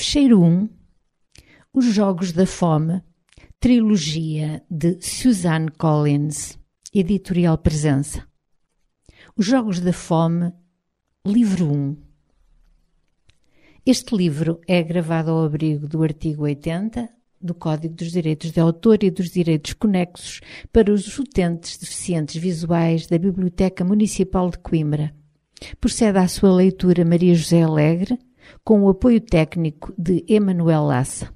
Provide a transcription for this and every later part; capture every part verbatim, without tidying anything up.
Fecheiro um, Os Jogos da Fome, trilogia de Suzanne Collins, editorial Presença. Os Jogos da Fome, livro um. Este livro é gravado ao abrigo do artigo oitenta do Código dos Direitos de Autor e dos Direitos Conexos para os utentes deficientes visuais da Biblioteca Municipal de Coimbra. Procede à sua leitura Maria José Alegre, com o apoio técnico de Emanuel Lassa.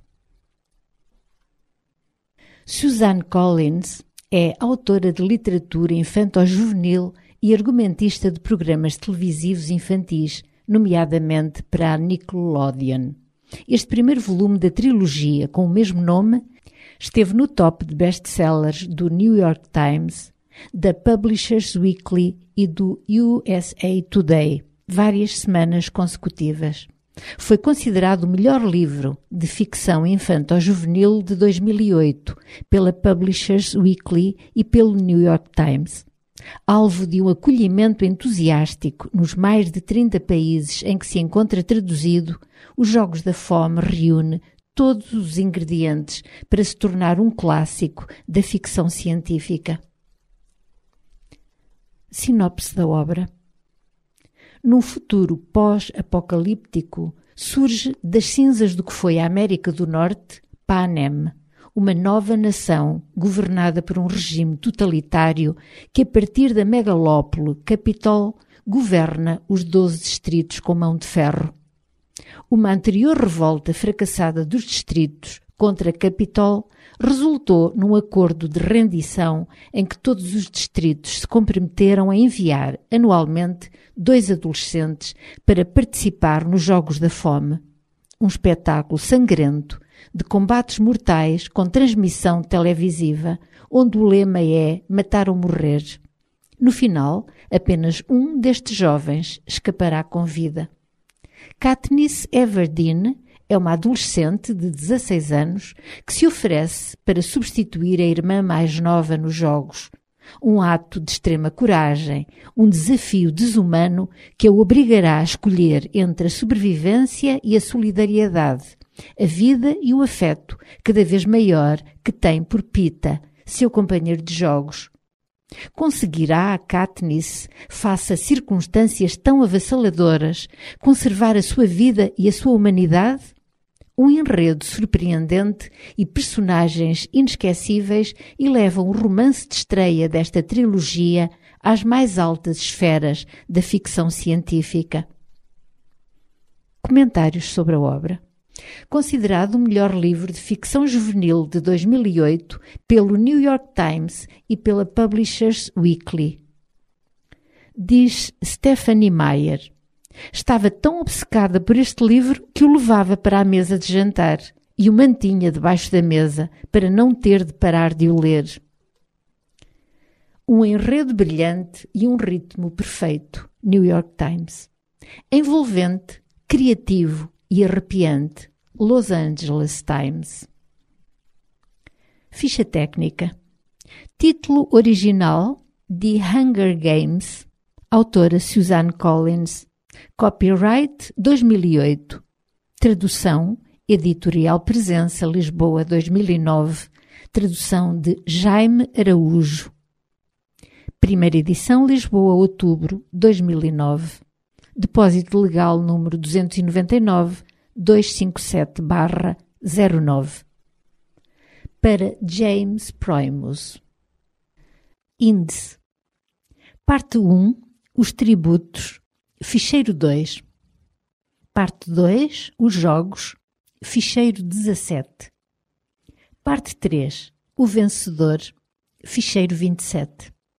Suzanne Collins é autora de literatura infanto-juvenil e argumentista de programas televisivos infantis, nomeadamente para a Nickelodeon. Este primeiro volume da trilogia, com o mesmo nome, esteve no top de best-sellers do New York Times, da Publishers Weekly e do U S A Today, várias semanas consecutivas. Foi considerado o melhor livro de ficção infanto-juvenil de dois mil e oito pela Publishers Weekly e pelo New York Times. Alvo de um acolhimento entusiástico nos mais de trinta países em que se encontra traduzido, Os Jogos da Fome reúne todos os ingredientes para se tornar um clássico da ficção científica. Sinopse da obra. Num futuro pós-apocalíptico, surge das cinzas do que foi a América do Norte, Panem, uma nova nação governada por um regime totalitário que, a partir da megalópole Capitol, governa os doze distritos com mão de ferro. Uma anterior revolta fracassada dos distritos contra Capitol resultou num acordo de rendição em que todos os distritos se comprometeram a enviar anualmente dois adolescentes para participar nos Jogos da Fome, um espetáculo sangrento de combates mortais com transmissão televisiva, onde o lema é matar ou morrer. No final, apenas um destes jovens escapará com vida. Katniss Everdeen é uma adolescente de dezasseis anos que se oferece para substituir a irmã mais nova nos jogos. Um ato de extrema coragem, um desafio desumano que a obrigará a escolher entre a sobrevivência e a solidariedade, a vida e o afeto cada vez maior que tem por Peeta, seu companheiro de jogos. Conseguirá a Katniss, face a circunstâncias tão avassaladoras, conservar a sua vida e a sua humanidade? Um enredo surpreendente e personagens inesquecíveis elevam o romance de estreia desta trilogia às mais altas esferas da ficção científica. Comentários sobre a obra. Considerado o melhor livro de ficção juvenil de dois mil e oito pelo New York Times e pela Publishers Weekly. Diz Stephanie Meyer: estava tão obcecada por este livro que o levava para a mesa de jantar e o mantinha debaixo da mesa para não ter de parar de o ler. Um enredo brilhante e um ritmo perfeito. New York Times. Envolvente, criativo e arrepiante. Los Angeles Times. Ficha técnica. Título original: The Hunger Games. Autora Suzanne Collins. Copyright dois mil e oito. Tradução: Editorial Presença, Lisboa, dois mil e nove. Tradução de Jaime Araújo. Primeira edição, Lisboa, outubro, dois mil e nove. Depósito legal número duzentos e noventa e nove, duzentos e cinquenta e sete barra zero nove. Para James Primus. Índice. Parte um. Os tributos. Ficheiro dois. Parte dois. Os jogos. Ficheiro dezassete. Parte três. O vencedor. Ficheiro vinte e sete.